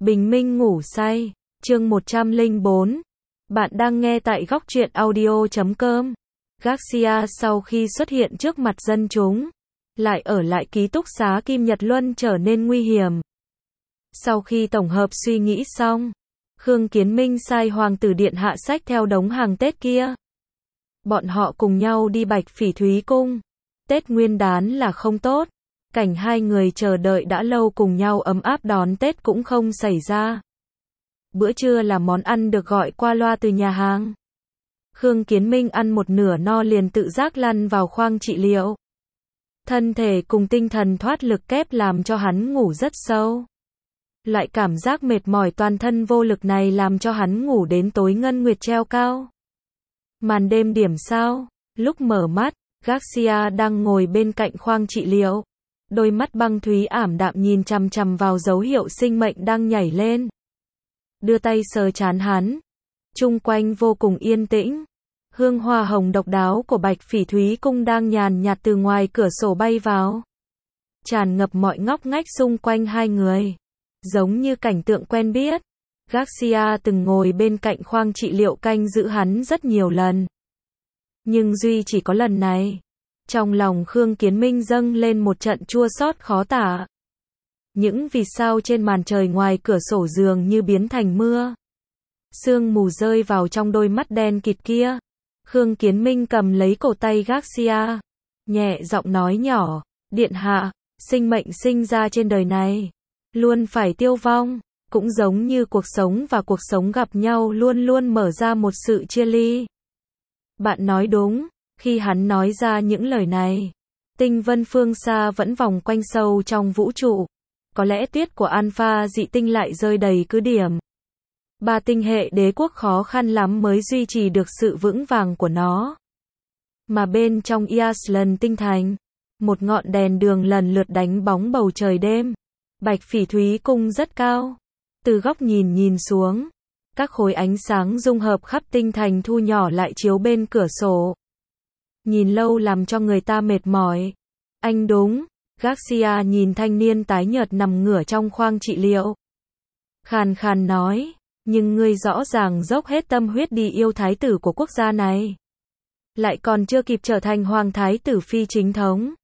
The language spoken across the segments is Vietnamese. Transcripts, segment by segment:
Bình minh ngủ say, chương 104. Bạn đang nghe tại góc truyện audio.com. Garcia sau khi xuất hiện trước mặt dân chúng, lại ở lại ký túc xá Kim Nhật Luân trở nên nguy hiểm. Sau khi tổng hợp suy nghĩ xong, Khương Kiến Minh sai Hoàng tử Điện Hạ xách theo đống hàng Tết kia. Bọn họ cùng nhau đi Bạch Phỉ Thúy Cung. Tết Nguyên Đán là không tốt. Cảnh hai người chờ đợi đã lâu cùng nhau ấm áp đón Tết cũng không xảy ra. Bữa trưa là món ăn được gọi qua loa từ nhà hàng. Khương Kiến Minh ăn một nửa no liền tự giác lăn vào khoang trị liệu. Thân thể cùng tinh thần thoát lực kép làm cho hắn ngủ rất sâu. Loại cảm giác mệt mỏi toàn thân vô lực này làm cho hắn ngủ đến tối ngân nguyệt treo cao. Màn đêm điểm sao, lúc mở mắt, Garcia đang ngồi bên cạnh khoang trị liệu. Đôi mắt băng thúy ảm đạm nhìn chằm chằm vào dấu hiệu sinh mệnh đang nhảy lên. Đưa tay sờ trán hắn. Chung quanh vô cùng yên tĩnh. Hương hoa hồng độc đáo của Bạch Phỉ Thúy Cung đang nhàn nhạt từ ngoài cửa sổ bay vào. Tràn ngập mọi ngóc ngách xung quanh hai người. Giống như cảnh tượng quen biết. Garcia từng ngồi bên cạnh khoang trị liệu canh giữ hắn rất nhiều lần. Nhưng duy chỉ có lần này. Trong lòng Khương Kiến Minh dâng lên một trận chua xót khó tả. Những vì sao trên màn trời ngoài cửa sổ dường như biến thành mưa. Sương mù rơi vào trong đôi mắt đen kịt kia. Khương Kiến Minh cầm lấy cổ tay Garcia. Nhẹ giọng nói nhỏ, Điện Hạ, sinh mệnh sinh ra trên đời này. Luôn phải tiêu vong. Cũng giống như cuộc sống và cuộc sống gặp nhau luôn luôn mở ra một sự chia ly. Bạn nói đúng. Khi hắn nói ra những lời này, tinh vân phương xa vẫn vòng quanh sâu trong vũ trụ. Có lẽ tuyết của Alpha dị tinh lại rơi đầy cứ điểm. Ba tinh hệ đế quốc khó khăn lắm mới duy trì được sự vững vàng của nó. Mà bên trong Iaslan tinh thành, một ngọn đèn đường lần lượt đánh bóng bầu trời đêm. Bạch Phỉ Thúy Cung rất cao. Từ góc nhìn xuống, các khối ánh sáng dung hợp khắp tinh thành thu nhỏ lại chiếu bên cửa sổ. Nhìn lâu làm cho người ta mệt mỏi. Anh đúng. Garcia nhìn thanh niên tái nhợt nằm ngửa trong khoang trị liệu. Khàn khàn nói, nhưng ngươi rõ ràng dốc hết tâm huyết đi yêu thái tử của quốc gia này. Lại còn chưa kịp trở thành hoàng thái tử phi chính thống.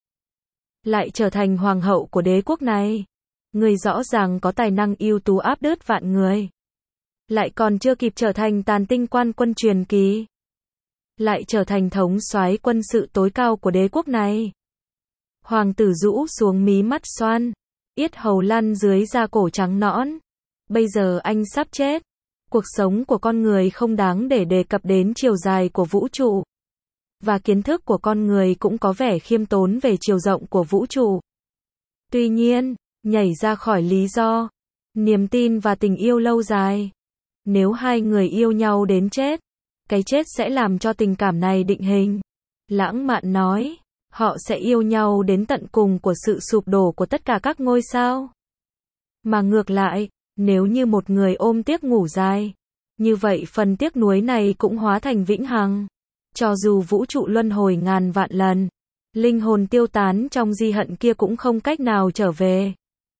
Lại trở thành hoàng hậu của đế quốc này. Ngươi rõ ràng có tài năng ưu tú áp đớt vạn người. Lại còn chưa kịp trở thành tàn tinh quan quân truyền kỳ. Lại trở thành thống soái quân sự tối cao của đế quốc này. Hoàng tử rũ xuống mí mắt xoan, yết hầu lăn dưới da cổ trắng nõn. Bây giờ anh sắp chết. Cuộc sống của con người không đáng để đề cập đến chiều dài của vũ trụ. Và kiến thức của con người cũng có vẻ khiêm tốn về chiều rộng của vũ trụ. Tuy nhiên, nhảy ra khỏi lý do, niềm tin và tình yêu lâu dài. Nếu hai người yêu nhau đến chết, cái chết sẽ làm cho tình cảm này định hình. Lãng mạn nói, họ sẽ yêu nhau đến tận cùng của sự sụp đổ của tất cả các ngôi sao. Mà ngược lại, nếu như một người ôm tiếc ngủ dài, như vậy phần tiếc nuối này cũng hóa thành vĩnh hằng. Cho dù vũ trụ luân hồi ngàn vạn lần, linh hồn tiêu tán trong di hận kia cũng không cách nào trở về.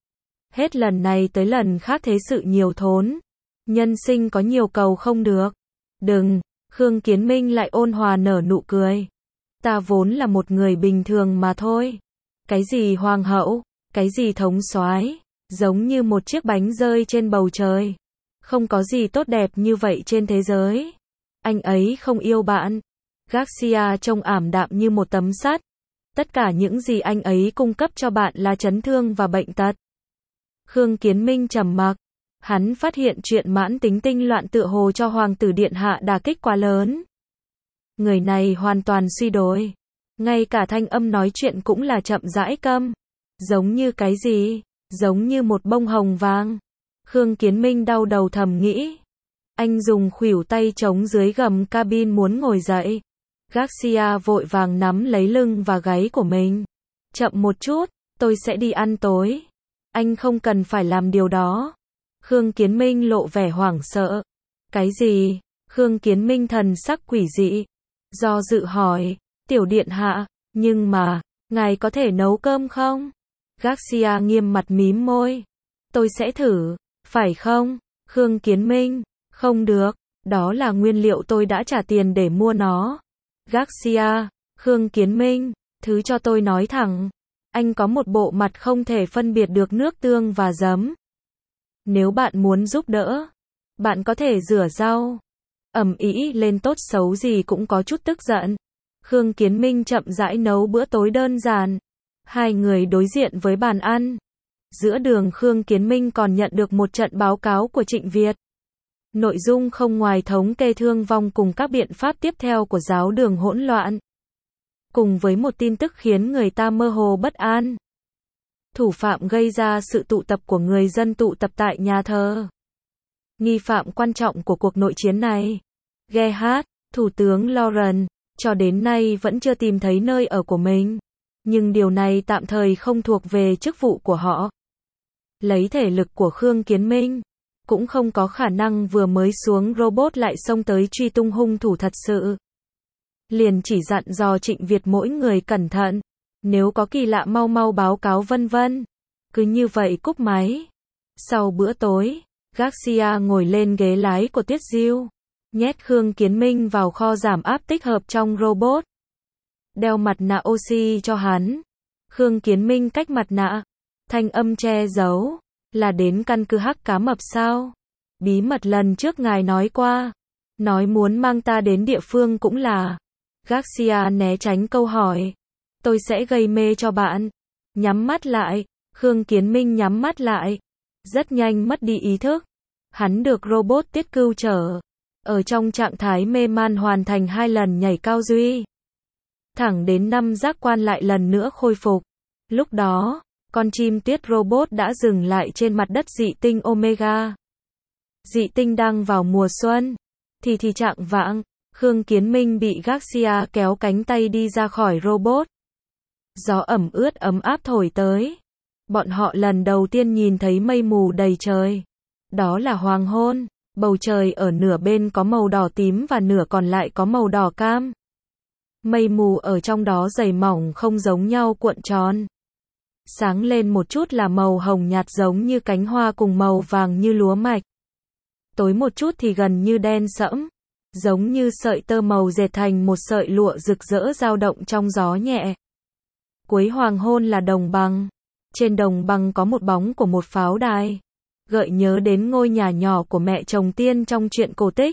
Hết lần này tới lần khác thế sự nhiều thốn. Nhân sinh có nhiều cầu không được. Đừng. Khương Kiến Minh lại ôn hòa nở nụ cười. Ta vốn là một người bình thường mà thôi. Cái gì hoàng hậu, cái gì thống soái, giống như một chiếc bánh rơi trên bầu trời. Không có gì tốt đẹp như vậy trên thế giới. Anh ấy không yêu bạn. Garcia trông ảm đạm như một tấm sắt. Tất cả những gì anh ấy cung cấp cho bạn là chấn thương và bệnh tật. Khương Kiến Minh trầm mặc. Hắn phát hiện chuyện mãn tính tinh loạn tựa hồ cho Hoàng tử Điện Hạ đả kích quá lớn. Người này hoàn toàn suy đồi. Ngay cả thanh âm nói chuyện cũng là chậm rãi câm. Giống như cái gì? Giống như một bông hồng vàng. Khương Kiến Minh đau đầu thầm nghĩ. Anh dùng khuỷu tay chống dưới gầm cabin muốn ngồi dậy. Garcia vội vàng nắm lấy lưng và gáy của mình. Chậm một chút, tôi sẽ đi ăn tối. Anh không cần phải làm điều đó. Khương Kiến Minh lộ vẻ hoảng sợ. Cái gì? Khương Kiến Minh thần sắc quỷ dị. Do dự hỏi, tiểu điện hạ, nhưng mà, ngài có thể nấu cơm không? Garcia nghiêm mặt mím môi. Tôi sẽ thử. Phải không, Khương Kiến Minh? Không được, đó là nguyên liệu tôi đã trả tiền để mua nó. Garcia, Khương Kiến Minh, thứ cho tôi nói thẳng. Anh có một bộ mặt không thể phân biệt được nước tương và giấm. Nếu bạn muốn giúp đỡ, bạn có thể rửa rau. Ầm ĩ lên tốt xấu gì cũng có chút tức giận. Khương Kiến Minh chậm rãi nấu bữa tối đơn giản. Hai người đối diện với bàn ăn. Giữa đường Khương Kiến Minh còn nhận được một trận báo cáo của Trịnh Việt. Nội dung không ngoài thống kê thương vong cùng các biện pháp tiếp theo của giáo đường hỗn loạn. Cùng với một tin tức khiến người ta mơ hồ bất an. Thủ phạm gây ra sự tụ tập của người dân tụ tập tại nhà thờ. Nghi phạm quan trọng của cuộc nội chiến này, Gerhard, Thủ tướng Laurent, cho đến nay vẫn chưa tìm thấy nơi ở của mình. Nhưng điều này tạm thời không thuộc về chức vụ của họ. Lấy thể lực của Khương Kiến Minh, cũng không có khả năng vừa mới xuống robot lại xông tới truy tung hung thủ thật sự. Liền chỉ dặn dò Trịnh Việt mỗi người cẩn thận. Nếu có kỳ lạ mau mau báo cáo vân vân. Cứ như vậy cúp máy. Sau bữa tối, Garcia ngồi lên ghế lái của Tiết Diêu, nhét Khương Kiến Minh vào kho giảm áp tích hợp trong robot. Đeo mặt nạ oxy cho hắn. Khương Kiến Minh cách mặt nạ. Thanh âm che giấu. Là đến căn cứ Hắc Cá Mập sao? Bí mật lần trước ngài nói qua. Nói muốn mang ta đến địa phương cũng là. Garcia né tránh câu hỏi. Tôi sẽ gây mê cho bạn. Nhắm mắt lại. Khương Kiến Minh nhắm mắt lại. Rất nhanh mất đi ý thức. Hắn được robot Tiết Cưu chở. Ở trong trạng thái mê man hoàn thành 2 lần nhảy cao duy. Thẳng đến 5 giác quan lại lần nữa khôi phục. Lúc đó, con chim Tiết robot đã dừng lại trên mặt đất dị tinh Omega. Dị tinh đang vào mùa xuân. Thì chạng vạng, Khương Kiến Minh bị Garcia kéo cánh tay đi ra khỏi robot. Gió ẩm ướt ấm áp thổi tới. Bọn họ lần đầu tiên nhìn thấy mây mù đầy trời. Đó là hoàng hôn. Bầu trời ở nửa bên có màu đỏ tím và nửa còn lại có màu đỏ cam. Mây mù ở trong đó dày mỏng không giống nhau cuộn tròn. Sáng lên một chút là màu hồng nhạt giống như cánh hoa cùng màu vàng như lúa mạch. Tối một chút thì gần như đen sẫm. Giống như sợi tơ màu dệt thành một sợi lụa rực rỡ dao động trong gió nhẹ. Cuối hoàng hôn là đồng bằng. Trên đồng bằng có một bóng của một pháo đài. Gợi nhớ đến ngôi nhà nhỏ của mẹ chồng tiên trong truyện cổ tích.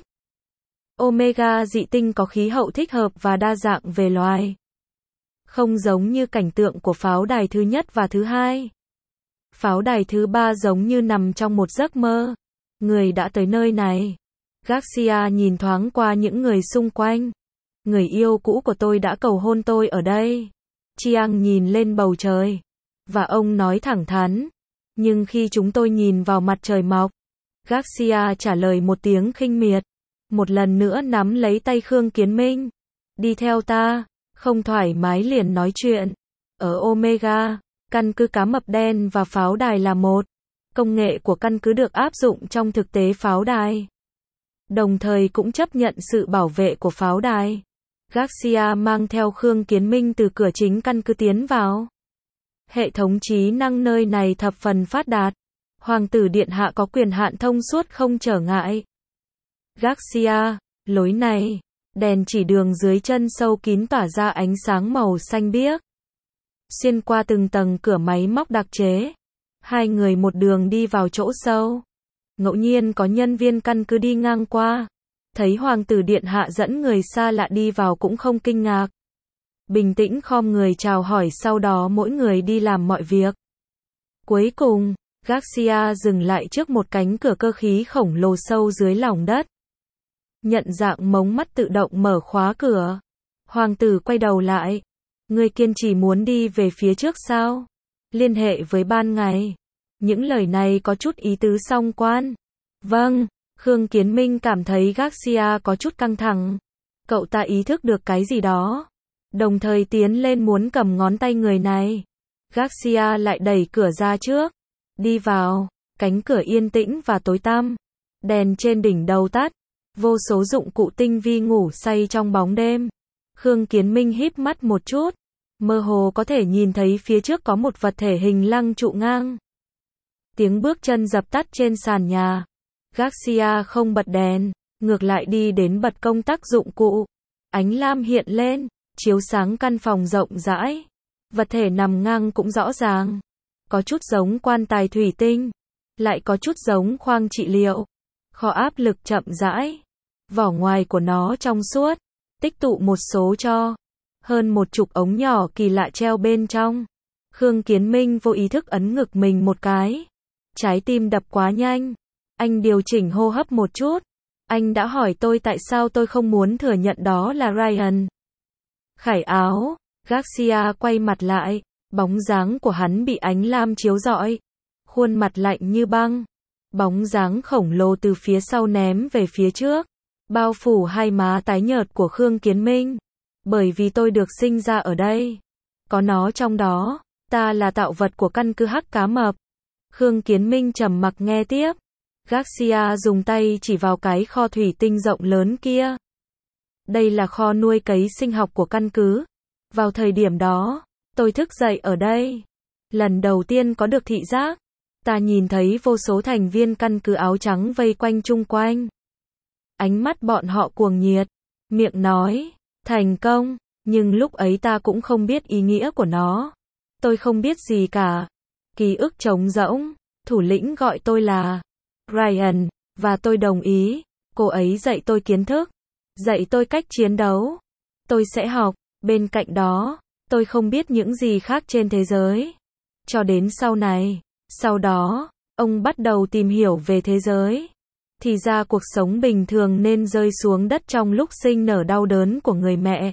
Omega dị tinh có khí hậu thích hợp và đa dạng về loài. Không giống như cảnh tượng của pháo đài thứ nhất và thứ hai. Pháo đài thứ ba giống như nằm trong một giấc mơ. Người đã tới nơi này. Garcia nhìn thoáng qua những người xung quanh. Người yêu cũ của tôi đã cầu hôn tôi ở đây. Chiang nhìn lên bầu trời. Và ông nói thẳng thắn. Nhưng khi chúng tôi nhìn vào mặt trời mọc. Garcia trả lời một tiếng khinh miệt. Một lần nữa nắm lấy tay Khương Kiến Minh. Đi theo ta. Không thoải mái liền nói chuyện. Ở Omega, căn cứ cá mập đen và pháo đài là một. Công nghệ của căn cứ được áp dụng trong thực tế pháo đài. Đồng thời cũng chấp nhận sự bảo vệ của pháo đài. Garcia mang theo Khương Kiến Minh từ cửa chính căn cứ tiến vào. Hệ thống trí năng nơi này thập phần phát đạt. Hoàng tử điện hạ có quyền hạn thông suốt không trở ngại. Garcia, lối này. Đèn chỉ đường dưới chân sâu kín tỏa ra ánh sáng màu xanh biếc. Xuyên qua từng tầng cửa máy móc đặc chế. Hai người một đường đi vào chỗ sâu. Ngẫu nhiên có nhân viên căn cứ đi ngang qua. Thấy hoàng tử điện hạ dẫn người xa lạ đi vào cũng không kinh ngạc. Bình tĩnh khom người chào hỏi sau đó mỗi người đi làm mọi việc. Cuối cùng, Garcia dừng lại trước một cánh cửa cơ khí khổng lồ sâu dưới lòng đất. Nhận dạng mống mắt tự động mở khóa cửa. Hoàng tử quay đầu lại. Người kiên trì muốn đi về phía trước sao? Liên hệ với ban ngày. Những lời này có chút ý tứ song quan. Vâng, Khương Kiến Minh cảm thấy Garcia có chút căng thẳng. Cậu ta ý thức được cái gì đó. Đồng thời tiến lên muốn cầm ngón tay người này. Garcia lại đẩy cửa ra trước. Đi vào. Cánh cửa yên tĩnh và tối tăm. Đèn trên đỉnh đầu tắt. Vô số dụng cụ tinh vi ngủ say trong bóng đêm. Khương Kiến Minh híp mắt một chút. Mơ hồ có thể nhìn thấy phía trước có một vật thể hình lăng trụ ngang. Tiếng bước chân dập tắt trên sàn nhà. Garcia không bật đèn, ngược lại đi đến bật công tắc dụng cụ. Ánh lam hiện lên, chiếu sáng căn phòng rộng rãi. Vật thể nằm ngang cũng rõ ràng. Có chút giống quan tài thủy tinh, lại có chút giống khoang trị liệu. Kho áp lực chậm rãi. Vỏ ngoài của nó trong suốt, tích tụ một số tro. Hơn 10 ống nhỏ kỳ lạ treo bên trong. Khương Kiến Minh vô ý thức ấn ngực mình một cái. Trái tim đập quá nhanh. Anh điều chỉnh hô hấp một chút. Anh đã hỏi tôi tại sao tôi không muốn thừa nhận đó là Ryan. Khải áo. Garcia quay mặt lại. Bóng dáng của hắn bị ánh lam chiếu rọi. Khuôn mặt lạnh như băng. Bóng dáng khổng lồ từ phía sau ném về phía trước. Bao phủ hai má tái nhợt của Khương Kiến Minh. Bởi vì tôi được sinh ra ở đây. Có nó trong đó. Ta là tạo vật của căn cứ Hắc Cá Mập. Khương Kiến Minh trầm mặc nghe tiếp. Garcia dùng tay chỉ vào cái kho thủy tinh rộng lớn kia. Đây là kho nuôi cấy sinh học của căn cứ. Vào thời điểm đó, tôi thức dậy ở đây. Lần đầu tiên có được thị giác. Ta nhìn thấy vô số thành viên căn cứ áo trắng vây quanh chung quanh. Ánh mắt bọn họ cuồng nhiệt. Miệng nói, thành công. Nhưng lúc ấy ta cũng không biết ý nghĩa của nó. Tôi không biết gì cả. Ký ức trống rỗng. Thủ lĩnh gọi tôi là Ryan, và tôi đồng ý. Cô ấy dạy tôi kiến thức. Dạy tôi cách chiến đấu. Tôi sẽ học. Bên cạnh đó, tôi không biết những gì khác trên thế giới. Cho đến sau này. Sau đó, ông bắt đầu tìm hiểu về thế giới. Thì ra cuộc sống bình thường nên rơi xuống đất trong lúc sinh nở đau đớn của người mẹ.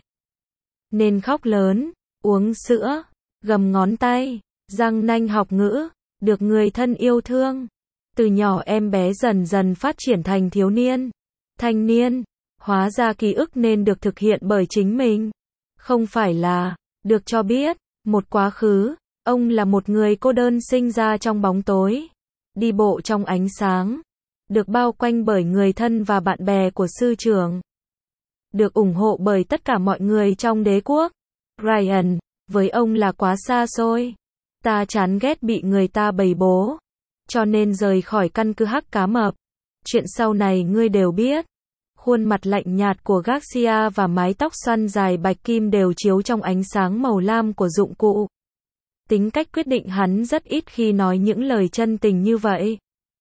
Nên khóc lớn, uống sữa, gầm ngón tay, răng nanh học ngữ, được người thân yêu thương. Từ nhỏ em bé dần dần phát triển thành thiếu niên, thanh niên. Hóa ra ký ức nên được thực hiện bởi chính mình. Không phải là, được cho biết, một quá khứ. Ông là một người cô đơn sinh ra trong bóng tối. Đi bộ trong ánh sáng. Được bao quanh bởi người thân và bạn bè của sư trưởng. Được ủng hộ bởi tất cả mọi người trong đế quốc. Ryan, với ông là quá xa xôi. Ta chán ghét bị người ta bày bố. Cho nên rời khỏi căn cứ Hắc Cá Mập. Chuyện sau này ngươi đều biết. Khuôn mặt lạnh nhạt của Garcia và mái tóc xoăn dài bạch kim đều chiếu trong ánh sáng màu lam của dụng cụ. Tính cách quyết định hắn rất ít khi nói những lời chân tình như vậy.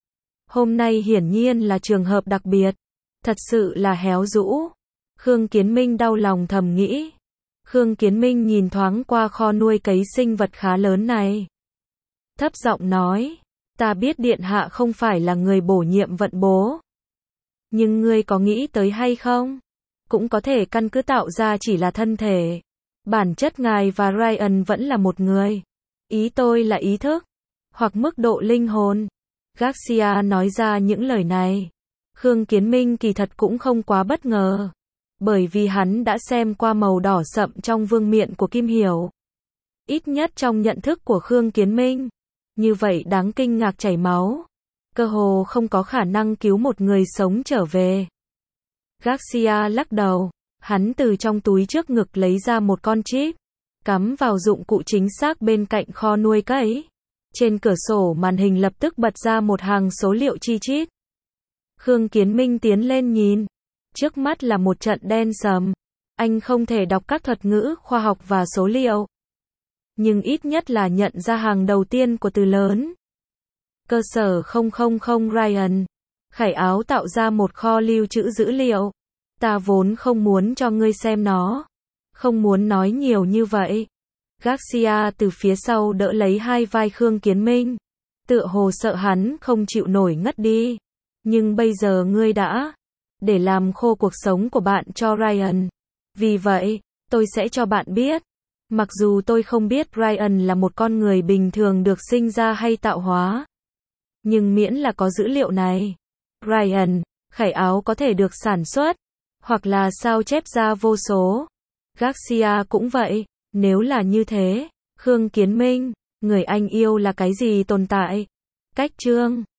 Hôm nay hiển nhiên là trường hợp đặc biệt. Thật sự là héo rũ. Khương Kiến Minh đau lòng thầm nghĩ. Khương Kiến Minh nhìn thoáng qua kho nuôi cấy sinh vật khá lớn này. Thấp giọng nói. Ta biết điện hạ không phải là người bổ nhiệm vận bố. Nhưng ngươi có nghĩ tới hay không? Cũng có thể căn cứ tạo ra chỉ là thân thể. Bản chất ngài và Ryan vẫn là một người. Ý tôi là ý thức. Hoặc mức độ linh hồn. Garcia nói ra những lời này. Khương Kiến Minh kỳ thật cũng không quá bất ngờ. Bởi vì hắn đã xem qua màu đỏ sậm trong vương miện của Kim Hiểu. Ít nhất trong nhận thức của Khương Kiến Minh. Như vậy đáng kinh ngạc chảy máu. Cơ hồ không có khả năng cứu một người sống trở về. Garcia lắc đầu. Hắn từ trong túi trước ngực lấy ra một con chip. Cắm vào dụng cụ chính xác bên cạnh kho nuôi cấy. Trên cửa sổ màn hình lập tức bật ra một hàng số liệu chi chít. Khương Kiến Minh tiến lên nhìn. Trước mắt là một trận đen sầm. Anh không thể đọc các thuật ngữ khoa học và số liệu. Nhưng ít nhất là nhận ra hàng đầu tiên của từ lớn. Cơ sở 000 Ryan. Khải áo tạo ra một kho lưu trữ dữ liệu. Ta vốn không muốn cho ngươi xem nó. Không muốn nói nhiều như vậy. Garcia từ phía sau đỡ lấy hai vai Khương Kiến Minh. Tựa hồ sợ hắn không chịu nổi ngất đi. Nhưng bây giờ ngươi đã để làm khô cuộc sống của bạn cho Ryan. Vì vậy, tôi sẽ cho bạn biết. Mặc dù tôi không biết Ryan là một con người bình thường được sinh ra hay tạo hóa. Nhưng miễn là có dữ liệu này. Ryan, khải áo có thể được sản xuất. Hoặc là sao chép ra vô số. Garcia cũng vậy. Nếu là như thế, Khương Kiến Minh, người anh yêu là cái gì tồn tại? Cách chương